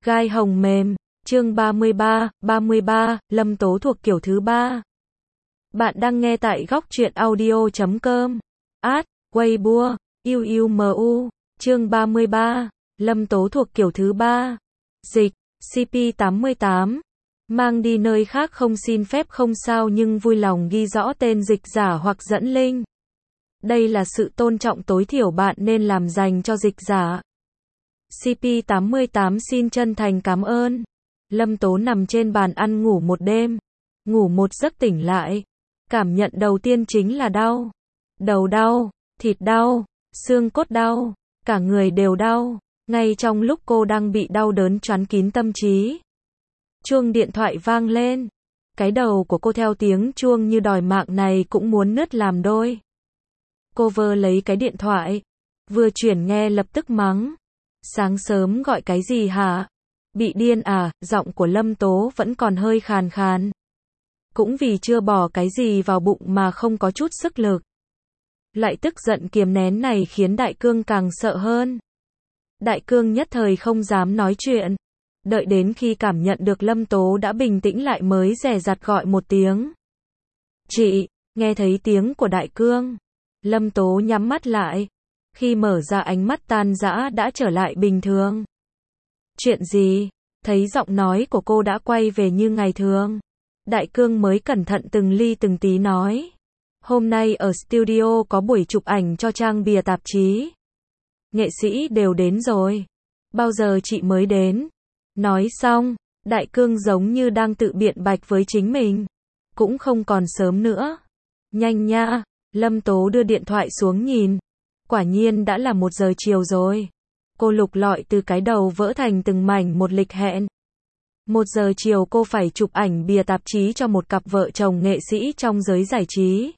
Gai hồng mềm, chương 33, Lâm Tố thuộc kiểu thứ ba. Bạn đang nghe tại góc truyện audio.com. Weibo, UUMU, chương 33, Lâm Tố thuộc kiểu thứ ba. Dịch, CP88. Mang đi nơi khác không xin phép không sao nhưng vui lòng ghi rõ tên dịch giả hoặc dẫn link. Đây là sự tôn trọng tối thiểu bạn nên làm dành cho dịch giả. CP88 xin chân thành cảm ơn. Lâm Tố nằm trên bàn ăn ngủ một đêm. Ngủ một giấc tỉnh lại. Cảm nhận đầu tiên chính là đau. Đầu đau, thịt đau, xương cốt đau, cả người đều đau. Ngay trong lúc cô đang bị đau đớn choán kín tâm trí. Chuông điện thoại vang lên. Cái đầu của cô theo tiếng chuông như đòi mạng này cũng muốn nứt làm đôi. Cô vơ lấy cái điện thoại. Vừa chuyển nghe lập tức mắng. Sáng sớm gọi cái gì hả? Bị điên à? Giọng của Lâm Tố vẫn còn hơi khàn khàn. Cũng vì chưa bỏ cái gì vào bụng mà không có chút sức lực. Loại tức giận kiềm nén này khiến Đại Cương càng sợ hơn. Đại Cương nhất thời không dám nói chuyện. Đợi đến khi cảm nhận được Lâm Tố đã bình tĩnh lại mới dè dặt gọi một tiếng. Chị, nghe thấy tiếng của Đại Cương. Lâm Tố nhắm mắt lại. Khi mở ra ánh mắt tan rã đã trở lại bình thường. Chuyện gì? Thấy giọng nói của cô đã quay về như ngày thường. Đại Cương mới cẩn thận từng ly từng tí nói. Hôm nay ở studio có buổi chụp ảnh cho trang bìa tạp chí. Nghệ sĩ đều đến rồi. Bao giờ chị mới đến? Nói xong, Đại Cương giống như đang tự biện bạch với chính mình. Cũng không còn sớm nữa. Nhanh nha, Lâm Tố đưa điện thoại xuống nhìn. Quả nhiên đã là 1 giờ chiều rồi. Cô lục lọi từ cái đầu vỡ thành từng mảnh một lịch hẹn. 1 giờ chiều cô phải chụp ảnh bìa tạp chí cho một cặp vợ chồng nghệ sĩ trong giới giải trí.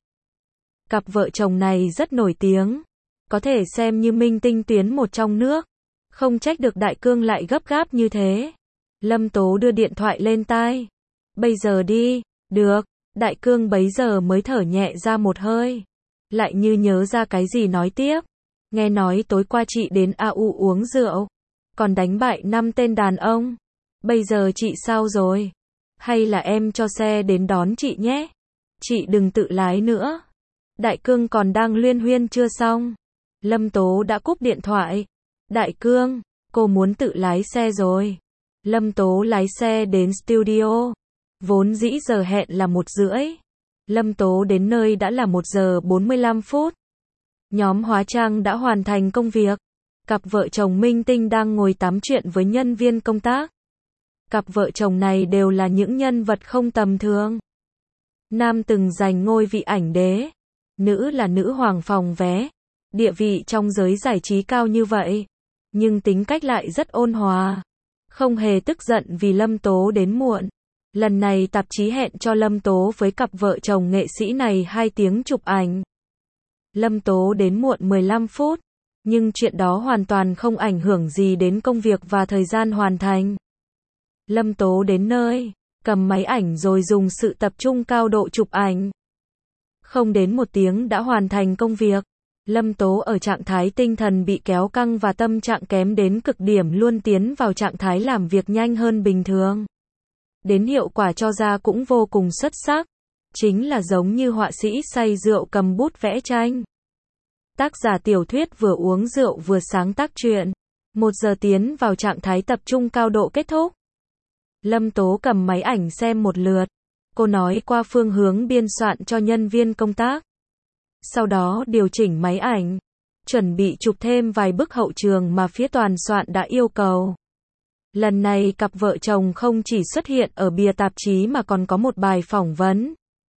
Cặp vợ chồng này rất nổi tiếng. Có thể xem như minh tinh tuyến một trong nước. Không trách được Đại Cương lại gấp gáp như thế. Lâm Tố đưa điện thoại lên tai. Bây giờ đi. Được. Đại Cương bấy giờ mới thở nhẹ ra một hơi. Lại như nhớ ra cái gì nói tiếp. Nghe nói tối qua chị đến AU uống rượu. Còn đánh bại 5 tên đàn ông. Bây giờ chị sao rồi? Hay là em cho xe đến đón chị nhé? Chị đừng tự lái nữa. Đại Cương còn đang luyên huyên chưa xong. Lâm Tố đã cúp điện thoại. Đại Cương, cô muốn tự lái xe rồi. Lâm Tố lái xe đến studio. Vốn dĩ giờ hẹn là 1:30. Lâm Tố đến nơi đã là 1 giờ 45 phút. Nhóm hóa trang đã hoàn thành công việc. Cặp vợ chồng minh tinh đang ngồi tám chuyện với nhân viên công tác. Cặp vợ chồng này đều là những nhân vật không tầm thường. Nam từng giành ngôi vị ảnh đế. Nữ là nữ hoàng phòng vé. Địa vị trong giới giải trí cao như vậy. Nhưng tính cách lại rất ôn hòa. Không hề tức giận vì Lâm Tố đến muộn. Lần này tạp chí hẹn cho Lâm Tố với cặp vợ chồng nghệ sĩ này 2 tiếng chụp ảnh. Lâm Tố đến muộn 15 phút. Nhưng chuyện đó hoàn toàn không ảnh hưởng gì đến công việc và thời gian hoàn thành. Lâm Tố đến nơi, cầm máy ảnh rồi dùng sự tập trung cao độ chụp ảnh. Không đến 1 tiếng đã hoàn thành công việc. Lâm Tố ở trạng thái tinh thần bị kéo căng và tâm trạng kém đến cực điểm luôn tiến vào trạng thái làm việc nhanh hơn bình thường. Đến hiệu quả cho ra cũng vô cùng xuất sắc. Chính là giống như họa sĩ say rượu cầm bút vẽ tranh. Tác giả tiểu thuyết vừa uống rượu vừa sáng tác truyện. 1 giờ tiến vào trạng thái tập trung cao độ kết thúc. Lâm Tố cầm máy ảnh xem một lượt. Cô nói qua phương hướng biên soạn cho nhân viên công tác. Sau đó điều chỉnh máy ảnh. Chuẩn bị chụp thêm vài bức hậu trường mà phía toàn soạn đã yêu cầu. Lần này cặp vợ chồng không chỉ xuất hiện ở bìa tạp chí mà còn có một bài phỏng vấn.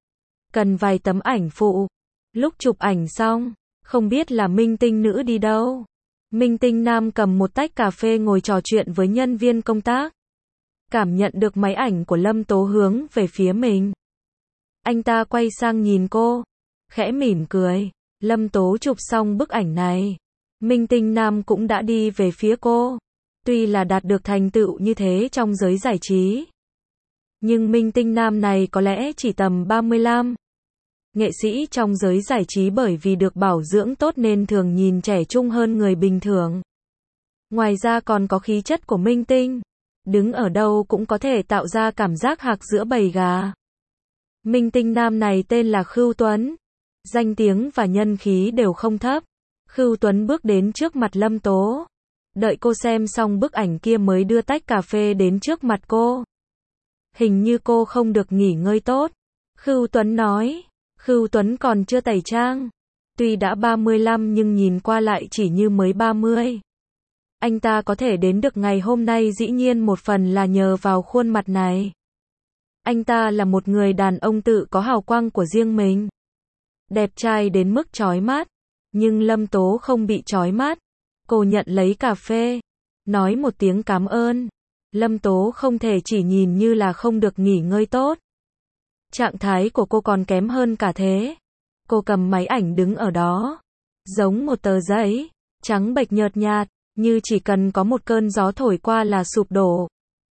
Cần vài tấm ảnh phụ. Lúc chụp ảnh xong, không biết là minh tinh nữ đi đâu. Minh tinh nam cầm một tách cà phê ngồi trò chuyện với nhân viên công tác. Cảm nhận được máy ảnh của Lâm Tố hướng về phía mình. Anh ta quay sang nhìn cô. Khẽ mỉm cười. Lâm Tố chụp xong bức ảnh này. Minh tinh nam cũng đã đi về phía cô. Tuy là đạt được thành tựu như thế trong giới giải trí. Nhưng minh tinh nam này có lẽ chỉ tầm 35. Nghệ sĩ trong giới giải trí bởi vì được bảo dưỡng tốt nên thường nhìn trẻ trung hơn người bình thường. Ngoài ra còn có khí chất của minh tinh. đứng ở đâu cũng có thể tạo ra cảm giác hạc giữa bầy gà. Minh tinh nam này tên là Khưu Tuấn, danh tiếng và nhân khí đều không thấp. Khưu Tuấn bước đến trước mặt Lâm Tố. Đợi cô xem xong bức ảnh kia mới đưa tách cà phê đến trước mặt cô. Hình như cô không được nghỉ ngơi tốt. Khưu Tuấn nói. Khưu Tuấn còn chưa tẩy trang. Tuy đã 35 nhưng nhìn qua lại chỉ như mới 30. Anh ta có thể đến được ngày hôm nay dĩ nhiên một phần là nhờ vào khuôn mặt này. Anh ta là một người đàn ông tự có hào quang của riêng mình. Đẹp trai đến mức chói mắt. Nhưng Lâm Tố không bị chói mắt. Cô nhận lấy cà phê. Nói một tiếng cảm ơn. Lâm Tố không thể chỉ nhìn như là không được nghỉ ngơi tốt. Trạng thái của cô còn kém hơn cả thế. Cô cầm máy ảnh đứng ở đó. Giống một tờ giấy. Trắng bệch nhợt nhạt. Như chỉ cần có một cơn gió thổi qua là sụp đổ.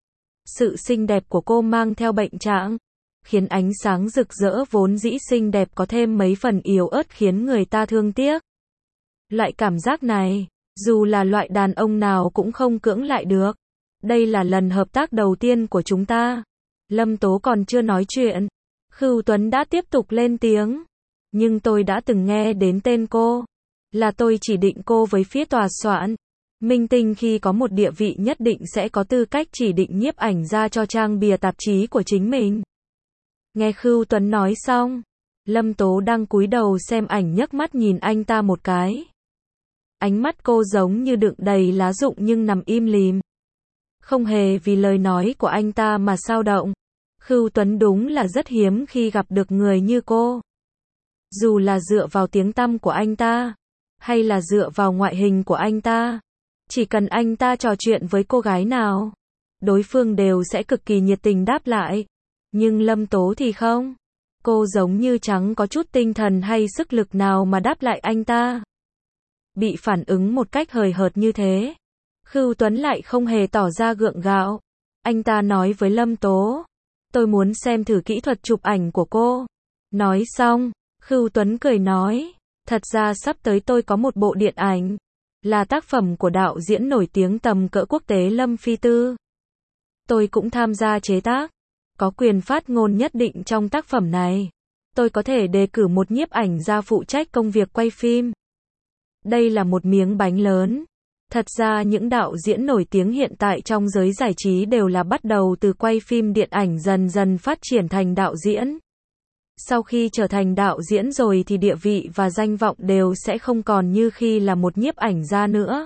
Sự xinh đẹp của cô mang theo bệnh trạng. Khiến ánh sáng rực rỡ vốn dĩ xinh đẹp có thêm mấy phần yếu ớt khiến người ta thương tiếc. Loại cảm giác này, dù là loại đàn ông nào cũng không cưỡng lại được. Đây là lần hợp tác đầu tiên của chúng ta. Lâm Tố còn chưa nói chuyện. Khưu Tuấn đã tiếp tục lên tiếng. Nhưng tôi đã từng nghe đến tên cô. Là tôi chỉ định cô với phía tòa soạn. Minh tinh khi có một địa vị nhất định sẽ có tư cách chỉ định nhiếp ảnh ra cho trang bìa tạp chí của chính mình. Nghe Khưu Tuấn nói xong, Lâm Tố đang cúi đầu xem ảnh nhấc mắt nhìn anh ta một cái. Ánh mắt cô giống như đựng đầy lá rụng nhưng nằm im lìm. Không hề vì lời nói của anh ta mà xao động. Khưu Tuấn đúng là rất hiếm khi gặp được người như cô. Dù là dựa vào tiếng tăm của anh ta, hay là dựa vào ngoại hình của anh ta. Chỉ cần anh ta trò chuyện với cô gái nào, đối phương đều sẽ cực kỳ nhiệt tình đáp lại. Nhưng Lâm Tố thì không. Cô giống như chẳng có chút tinh thần hay sức lực nào mà đáp lại anh ta. Bị phản ứng một cách hời hợt như thế. Khưu Tuấn lại không hề tỏ ra gượng gạo. Anh ta nói với Lâm Tố. Tôi muốn xem thử kỹ thuật chụp ảnh của cô. Nói xong, Khưu Tuấn cười nói. Thật ra sắp tới tôi có một bộ điện ảnh. Là tác phẩm của đạo diễn nổi tiếng tầm cỡ quốc tế Lâm Phi Tư. Tôi cũng tham gia chế tác. Có quyền phát ngôn nhất định trong tác phẩm này. Tôi có thể đề cử một nhiếp ảnh gia phụ trách công việc quay phim. Đây là một miếng bánh lớn. Thật ra những đạo diễn nổi tiếng hiện tại trong giới giải trí đều là bắt đầu từ quay phim điện ảnh dần dần phát triển thành đạo diễn. Sau khi trở thành đạo diễn rồi thì địa vị và danh vọng đều sẽ không còn như khi là một nhiếp ảnh gia nữa.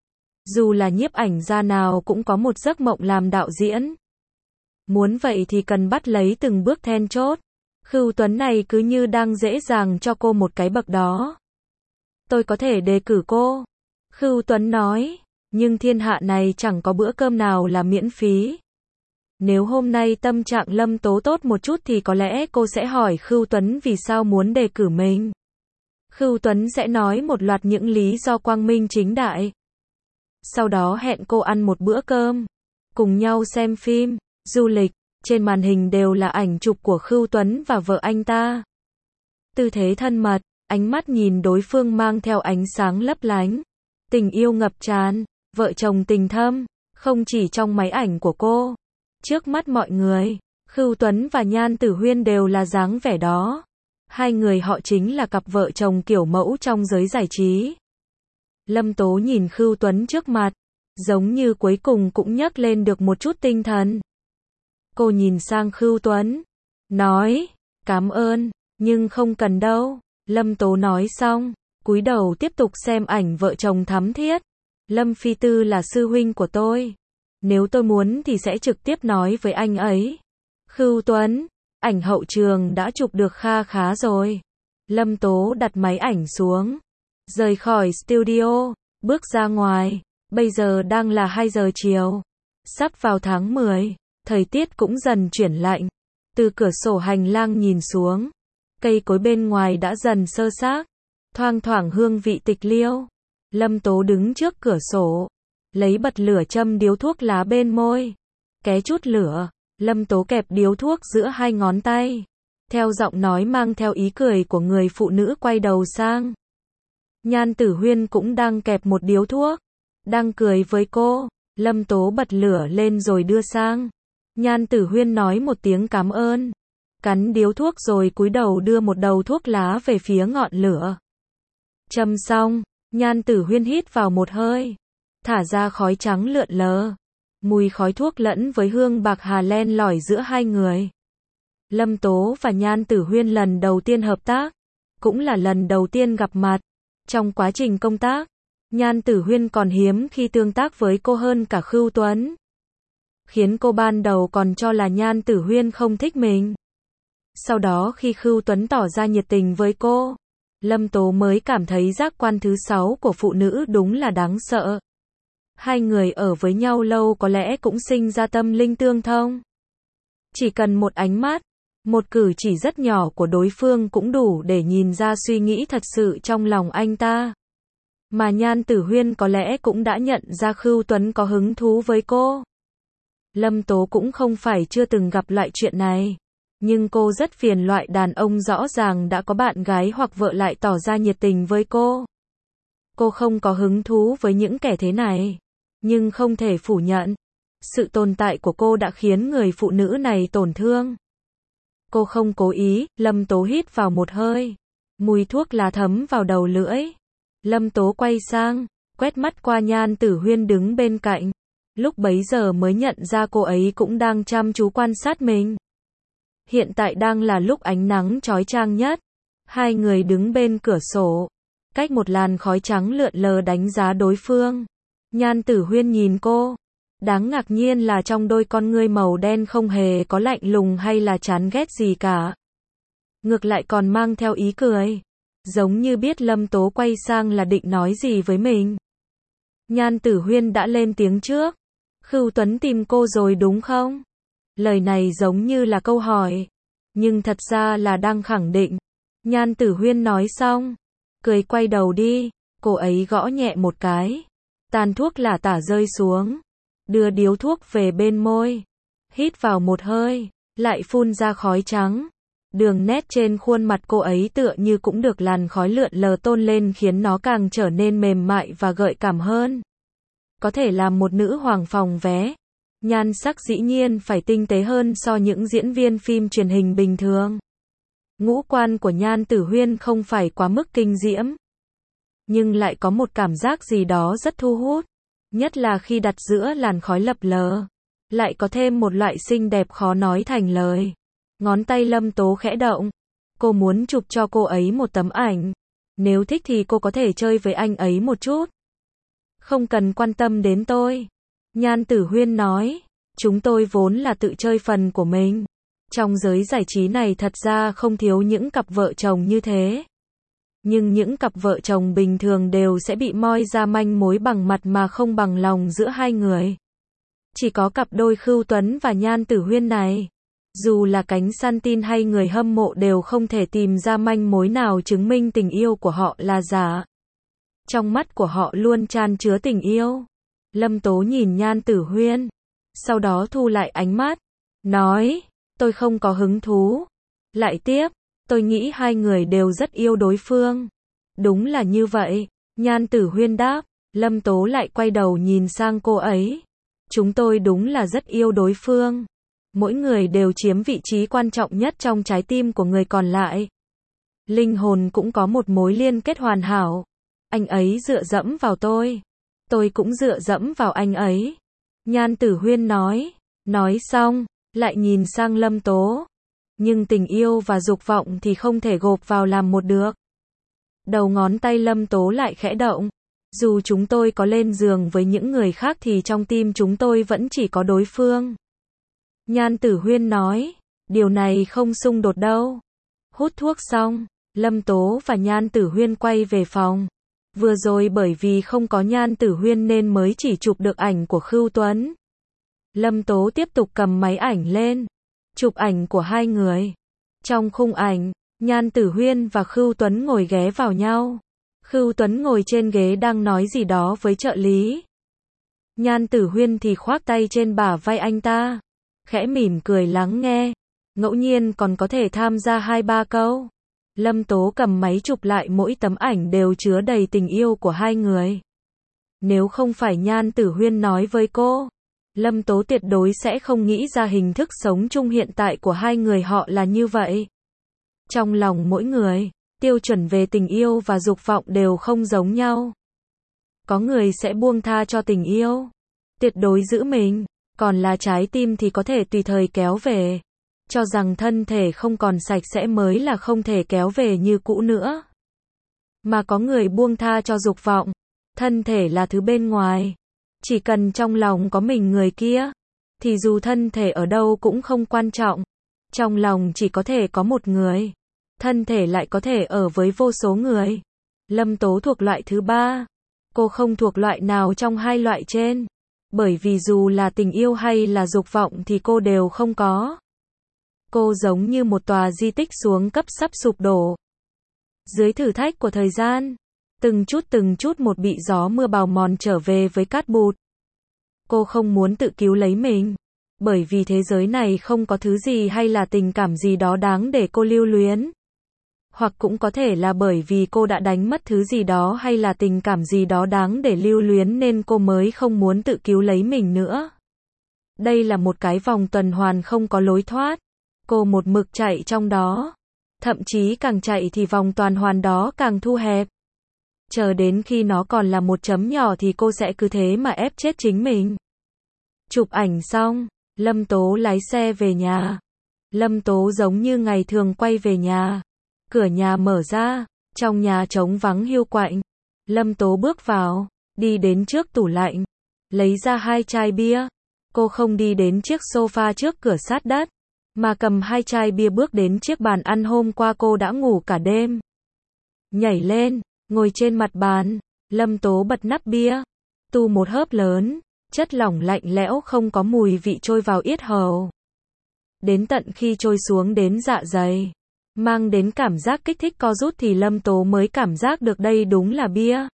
Dù là nhiếp ảnh gia nào cũng có một giấc mộng làm đạo diễn. Muốn vậy thì cần bắt lấy từng bước then chốt. Khưu Tuấn này cứ như đang dễ dàng cho cô một cái bậc đó. Tôi có thể đề cử cô. Khưu Tuấn nói. Nhưng thiên hạ này chẳng có bữa cơm nào là miễn phí. Nếu hôm nay tâm trạng Lâm Tố tốt một chút thì có lẽ cô sẽ hỏi Khưu Tuấn vì sao muốn đề cử mình. Khưu Tuấn sẽ nói một loạt những lý do quang minh chính đại. Sau đó hẹn cô ăn một bữa cơm. Cùng nhau xem phim, du lịch. Trên màn hình đều là ảnh chụp của Khưu Tuấn và vợ anh ta. Tư thế thân mật, ánh mắt nhìn đối phương mang theo ánh sáng lấp lánh. Tình yêu ngập tràn, vợ chồng tình thâm, không chỉ trong máy ảnh của cô. Trước mắt mọi người, Khưu Tuấn và Nhan Tử Huyên đều là dáng vẻ đó. Hai người họ chính là cặp vợ chồng kiểu mẫu trong giới giải trí. Lâm Tố nhìn Khưu Tuấn trước mặt, giống như cuối cùng cũng nhấc lên được một chút tinh thần. Cô nhìn sang Khưu Tuấn, nói, cảm ơn, nhưng không cần đâu. Lâm Tố nói xong, cúi đầu tiếp tục xem ảnh vợ chồng thắm thiết. Lâm Phi Tư là sư huynh của tôi. Nếu tôi muốn thì sẽ trực tiếp nói với anh ấy. Khưu Tuấn, ảnh hậu trường đã chụp được kha khá rồi. Lâm Tố đặt máy ảnh xuống, rời khỏi studio, bước ra ngoài. Bây giờ đang là 2 giờ chiều. Sắp vào tháng 10, thời tiết cũng dần chuyển lạnh. Từ cửa sổ hành lang nhìn xuống, cây cối bên ngoài đã dần sơ xác, thoang thoảng hương vị tịch liêu. Lâm Tố đứng trước cửa sổ, lấy bật lửa châm điếu thuốc lá bên môi. Ké chút lửa, Lâm Tố kẹp điếu thuốc giữa 2 ngón tay. Theo giọng nói mang theo ý cười của người phụ nữ quay đầu sang. Nhan Tử Huyên cũng đang kẹp một điếu thuốc, đang cười với cô. Lâm Tố bật lửa lên rồi đưa sang. Nhan Tử Huyên nói một tiếng cảm ơn, cắn điếu thuốc rồi cúi đầu đưa một đầu thuốc lá về phía ngọn lửa. Châm xong, Nhan Tử Huyên hít vào một hơi, thả ra khói trắng lượn lờ. Mùi khói thuốc lẫn với hương bạc hà len lỏi giữa hai người. Lâm Tố và Nhan Tử Huyên lần đầu tiên hợp tác, cũng là lần đầu tiên gặp mặt. Trong quá trình công tác, Nhan Tử Huyên còn hiếm khi tương tác với cô hơn cả Khưu Tuấn, khiến cô ban đầu còn cho là Nhan Tử Huyên không thích mình. Sau đó khi Khưu Tuấn tỏ ra nhiệt tình với cô, Lâm Tố mới cảm thấy giác quan thứ 6 của phụ nữ đúng là đáng sợ. Hai người ở với nhau lâu có lẽ cũng sinh ra tâm linh tương thông. Chỉ cần một ánh mắt, một cử chỉ rất nhỏ của đối phương cũng đủ để nhìn ra suy nghĩ thật sự trong lòng anh ta. Mà Nhan Tử Huyên có lẽ cũng đã nhận ra Khưu Tuấn có hứng thú với cô. Lâm Tố cũng không phải chưa từng gặp loại chuyện này, nhưng cô rất phiền loại đàn ông rõ ràng đã có bạn gái hoặc vợ lại tỏ ra nhiệt tình với cô. Cô không có hứng thú với những kẻ thế này, nhưng không thể phủ nhận, sự tồn tại của cô đã khiến người phụ nữ này tổn thương. Cô không cố ý. Lâm Tố hít vào một hơi, mùi thuốc lá thấm vào đầu lưỡi. Lâm Tố quay sang, quét mắt qua Nhan Tử Huyên đứng bên cạnh. Lúc bấy giờ mới nhận ra cô ấy cũng đang chăm chú quan sát mình. Hiện tại đang là lúc ánh nắng chói chang nhất. Hai người đứng bên cửa sổ, cách một làn khói trắng lượn lờ đánh giá đối phương. Nhan Tử Huyên nhìn cô. Đáng ngạc nhiên là trong đôi con ngươi màu đen không hề có lạnh lùng hay là chán ghét gì cả. Ngược lại còn mang theo ý cười, giống như biết Lâm Tố quay sang là định nói gì với mình. Nhan Tử Huyên đã lên tiếng trước. Khưu Tuấn tìm cô rồi đúng không? Lời này giống như là câu hỏi, nhưng thật ra là đang khẳng định. Nhan Tử Huyên nói xong, cười quay đầu đi. Cô ấy gõ nhẹ một cái, tàn thuốc lả tả rơi xuống, đưa điếu thuốc về bên môi, hít vào một hơi, lại phun ra khói trắng. Đường nét trên khuôn mặt cô ấy tựa như cũng được làn khói lượn lờ tôn lên khiến nó càng trở nên mềm mại và gợi cảm hơn. Có thể làm một nữ hoàng phòng vé, nhan sắc dĩ nhiên phải tinh tế hơn so những diễn viên phim truyền hình bình thường. Ngũ quan của Nhan Tử Huyên không phải quá mức kinh diễm, nhưng lại có một cảm giác gì đó rất thu hút, nhất là khi đặt giữa làn khói lập lờ, lại có thêm một loại xinh đẹp khó nói thành lời. Ngón tay Lâm Tố khẽ động, cô muốn chụp cho cô ấy một tấm ảnh, nếu thích thì cô có thể chơi với anh ấy một chút. Không cần quan tâm đến tôi. Nhan Tử Huyên nói, chúng tôi vốn là tự chơi phần của mình. Trong giới giải trí này thật ra không thiếu những cặp vợ chồng như thế. Nhưng những cặp vợ chồng bình thường đều sẽ bị moi ra manh mối bằng mặt mà không bằng lòng giữa hai người. Chỉ có cặp đôi Khưu Tuấn và Nhan Tử Huyên này, dù là cánh săn tin hay người hâm mộ đều không thể tìm ra manh mối nào chứng minh tình yêu của họ là giả. Trong mắt của họ luôn chan chứa tình yêu. Lâm Tố nhìn Nhan Tử Huyên, sau đó thu lại ánh mắt, nói, tôi không có hứng thú. Lại tiếp, tôi nghĩ hai người đều rất yêu đối phương. Đúng là như vậy, Nhan Tử Huyên đáp. Lâm Tố lại quay đầu nhìn sang cô ấy. Chúng tôi đúng là rất yêu đối phương. Mỗi người đều chiếm vị trí quan trọng nhất trong trái tim của người còn lại. Linh hồn cũng có một mối liên kết hoàn hảo. Anh ấy dựa dẫm vào tôi cũng dựa dẫm vào anh ấy. Nhan Tử Huyên nói. Nói xong, lại nhìn sang Lâm Tố. Nhưng tình yêu và dục vọng thì không thể gộp vào làm một được. Đầu ngón tay Lâm Tố lại khẽ động. Dù chúng tôi có lên giường với những người khác thì trong tim chúng tôi vẫn chỉ có đối phương. Nhan Tử Huyên nói, điều này không xung đột đâu. Hút thuốc xong, Lâm Tố và Nhan Tử Huyên quay về phòng. Vừa rồi bởi vì không có Nhan Tử Huyên nên mới chỉ chụp được ảnh của Khưu Tuấn. Lâm Tố tiếp tục cầm máy ảnh lên, chụp ảnh của hai người. Trong khung ảnh, Nhan Tử Huyên và Khưu Tuấn ngồi ghé vào nhau. Khưu Tuấn ngồi trên ghế đang nói gì đó với trợ lý. Nhan Tử Huyên thì khoác tay trên bả vai anh ta, khẽ mỉm cười lắng nghe, ngẫu nhiên còn có thể tham gia 2-3 câu. Lâm Tố cầm máy chụp lại mỗi tấm ảnh đều chứa đầy tình yêu của hai người. Nếu không phải Nhan Tử Huyên nói với cô, Lâm Tố tuyệt đối sẽ không nghĩ ra hình thức sống chung hiện tại của hai người họ là như vậy. Trong lòng mỗi người, tiêu chuẩn về tình yêu và dục vọng đều không giống nhau. Có người sẽ buông tha cho tình yêu, tuyệt đối giữ mình, còn là trái tim thì có thể tùy thời kéo về. Cho rằng thân thể không còn sạch sẽ mới là không thể kéo về như cũ nữa. Mà có người buông tha cho dục vọng, thân thể là thứ bên ngoài. Chỉ cần trong lòng có mình người kia, thì dù thân thể ở đâu cũng không quan trọng. Trong lòng chỉ có thể có một người, thân thể lại có thể ở với vô số người. Lâm Tố thuộc loại thứ ba. Cô không thuộc loại nào trong hai loại trên. Bởi vì dù là tình yêu hay là dục vọng thì cô đều không có. Cô giống như một tòa di tích xuống cấp sắp sụp đổ. Dưới thử thách của thời gian, từng chút một bị gió mưa bào mòn trở về với cát bụt. Cô không muốn tự cứu lấy mình, bởi vì thế giới này không có thứ gì hay là tình cảm gì đó đáng để cô lưu luyến. Hoặc cũng có thể là bởi vì cô đã đánh mất thứ gì đó hay là tình cảm gì đó đáng để lưu luyến nên cô mới không muốn tự cứu lấy mình nữa. Đây là một cái vòng tuần hoàn không có lối thoát. Cô một mực chạy trong đó. Thậm chí càng chạy thì vòng tuần hoàn đó càng thu hẹp. Chờ đến khi nó còn là một chấm nhỏ thì cô sẽ cứ thế mà ép chết chính mình. Chụp ảnh xong, Lâm Tố lái xe về nhà. Lâm Tố giống như ngày thường quay về nhà. Cửa nhà mở ra, trong nhà trống vắng hiu quạnh. Lâm Tố bước vào, đi đến trước tủ lạnh, lấy ra 2 chai bia. Cô không đi đến chiếc sofa trước cửa sát đất, mà cầm 2 chai bia bước đến chiếc bàn ăn hôm qua cô đã ngủ cả đêm. Nhảy lên, ngồi trên mặt bàn, Lâm Tố bật nắp bia, tu một hớp lớn, chất lỏng lạnh lẽo không có mùi vị trôi vào yết hầu. Đến tận khi trôi xuống đến dạ dày, mang đến cảm giác kích thích co rút thì Lâm Tố mới cảm giác được đây đúng là bia.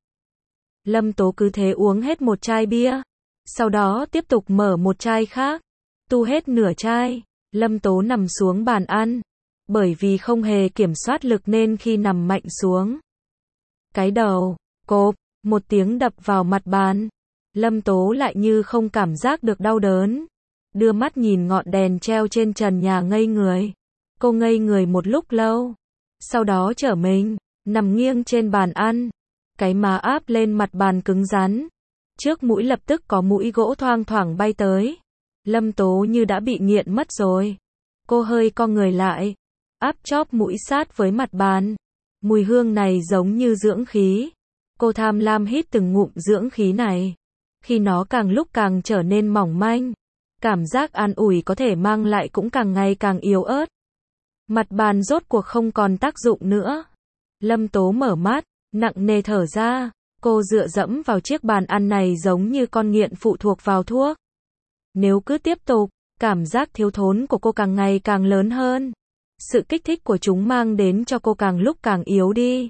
Lâm Tố cứ thế uống hết một chai bia, sau đó tiếp tục mở một chai khác, tu hết nửa chai. Lâm Tố nằm xuống bàn ăn, bởi vì không hề kiểm soát lực nên khi nằm mạnh xuống, cái đầu, cộp, một tiếng đập vào mặt bàn. Lâm Tố lại như không cảm giác được đau đớn, đưa mắt nhìn ngọn đèn treo trên trần nhà ngây người. Cô ngây người một lúc lâu, sau đó trở mình, nằm nghiêng trên bàn ăn, cái má áp lên mặt bàn cứng rắn. Trước mũi lập tức có mũi gỗ thoang thoảng bay tới. Lâm Tố như đã bị nghiện mất rồi. Cô hơi co người lại, áp chóp mũi sát với mặt bàn. Mùi hương này giống như dưỡng khí. Cô tham lam hít từng ngụm dưỡng khí này. Khi nó càng lúc càng trở nên mỏng manh, cảm giác an ủi có thể mang lại cũng càng ngày càng yếu ớt. Mặt bàn rốt cuộc không còn tác dụng nữa. Lâm Tố mở mắt, nặng nề thở ra. Cô dựa dẫm vào chiếc bàn ăn này giống như con nghiện phụ thuộc vào thuốc. Nếu cứ tiếp tục, cảm giác thiếu thốn của cô càng ngày càng lớn hơn. Sự kích thích của chúng mang đến cho cô càng lúc càng yếu đi.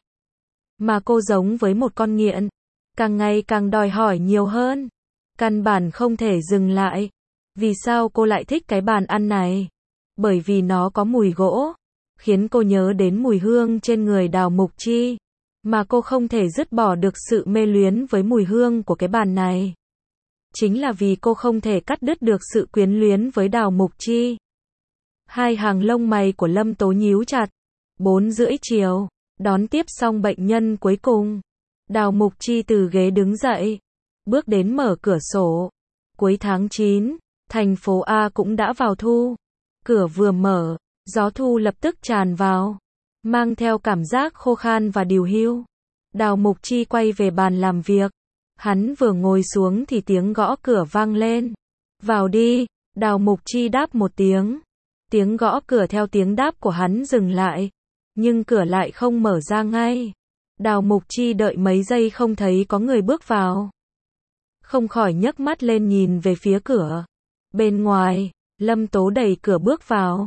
Mà cô giống với một con nghiện, càng ngày càng đòi hỏi nhiều hơn. Căn bản không thể dừng lại. Vì sao cô lại thích cái bàn ăn này? Bởi vì nó có mùi gỗ, khiến cô nhớ đến mùi hương trên người Đào Mục Chi. Mà cô không thể dứt bỏ được sự mê luyến với mùi hương của cái bàn này. Chính là vì cô không thể cắt đứt được sự quyến luyến với Đào Mục Chi. Hai hàng lông mày của Lâm Tố nhíu chặt. 4:30 chiều, đón tiếp xong bệnh nhân cuối cùng. Đào Mục Chi từ ghế đứng dậy, bước đến mở cửa sổ. Cuối tháng 9, thành phố A cũng đã vào thu. Cửa vừa mở, gió thu lập tức tràn vào, mang theo cảm giác khô khan và điều hưu. Đào Mục Chi quay về bàn làm việc. Hắn vừa ngồi xuống thì tiếng gõ cửa vang lên. Vào đi, Đào Mục Chi đáp một tiếng. Tiếng gõ cửa theo tiếng đáp của hắn dừng lại. Nhưng cửa lại không mở ra ngay. Đào Mục Chi đợi mấy giây không thấy có người bước vào. Không khỏi nhấc mắt lên nhìn về phía cửa. Bên ngoài, Lâm Tố đẩy cửa bước vào.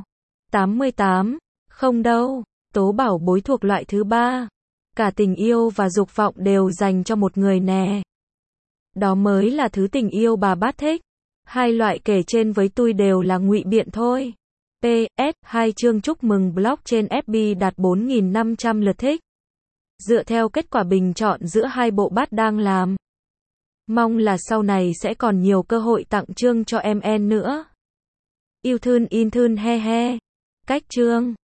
88, không đâu, Tố bảo bối thuộc loại thứ ba. Cả tình yêu và dục vọng đều dành cho một người nè. Đó mới là thứ tình yêu bà bát thích. Hai loại kể trên với tôi đều là ngụy biện thôi. PS, 2 chương chúc mừng blog trên FB đạt 4.500 lượt thích. Dựa theo kết quả bình chọn giữa hai bộ bát đang làm. Mong là sau này sẽ còn nhiều cơ hội tặng chương cho em en nữa. Yêu thương in thương he he. Cách chương